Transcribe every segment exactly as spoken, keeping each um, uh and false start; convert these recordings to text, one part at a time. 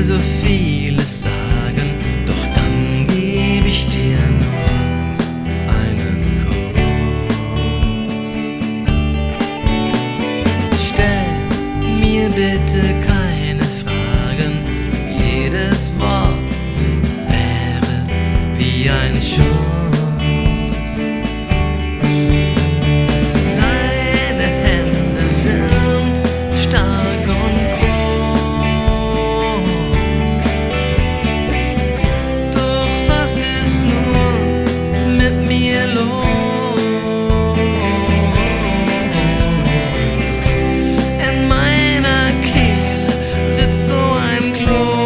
so vieles sagen, doch dann geb ich dir nur einen Kuss. Stell mir bitte keine Fragen, jedes Wort wäre wie ein Schuss. Seine Hände sind stark und groß, doch was ist nur mit mir los? In meiner Kehle sitzt so ein Kloß.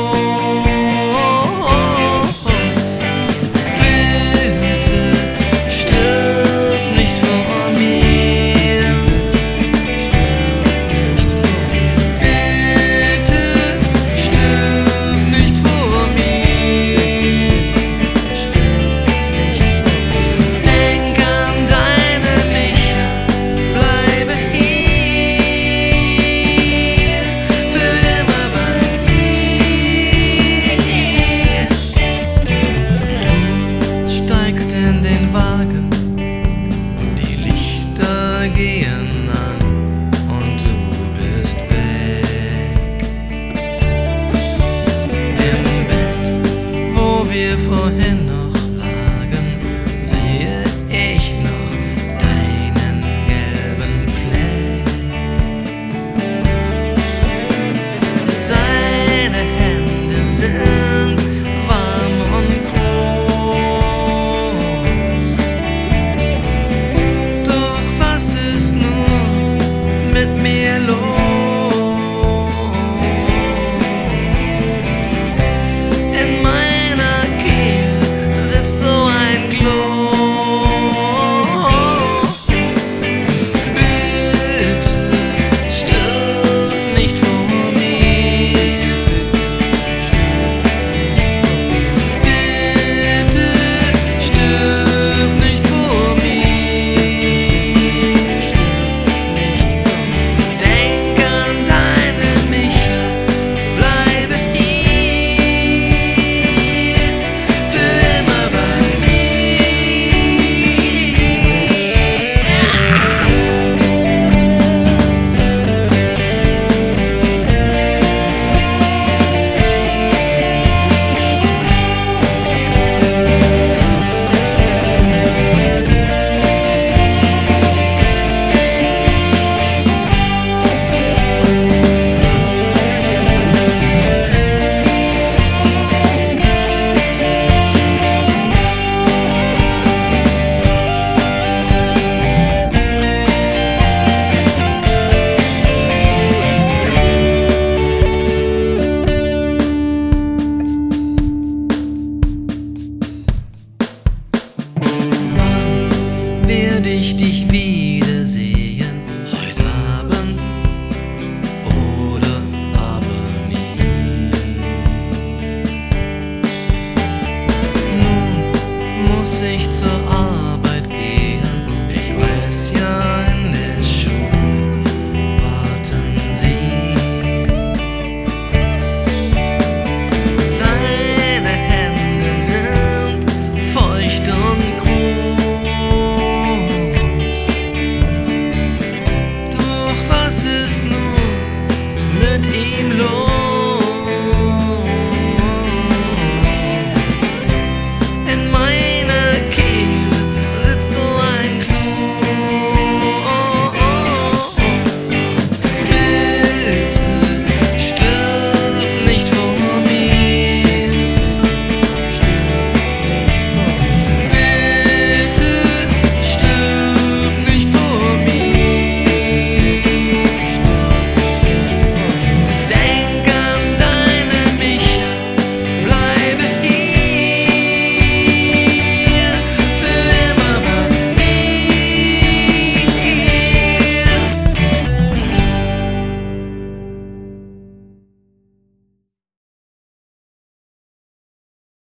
In den Wagen, die Lichter gehen an und du bist weg. Im Bett, wo wir vorhin noch lagen, sehe ich noch deinen gelben Fleck. Seine Hände sind warm und mit mir los. In meiner Kehle sitzt so ein Kloß. Bitte stirb nicht vor mir. Bitte stirb nicht vor mir. Werde ich dich wiedersehen, heute Abend oder aber nie? Nun muss ich zur Arbeit.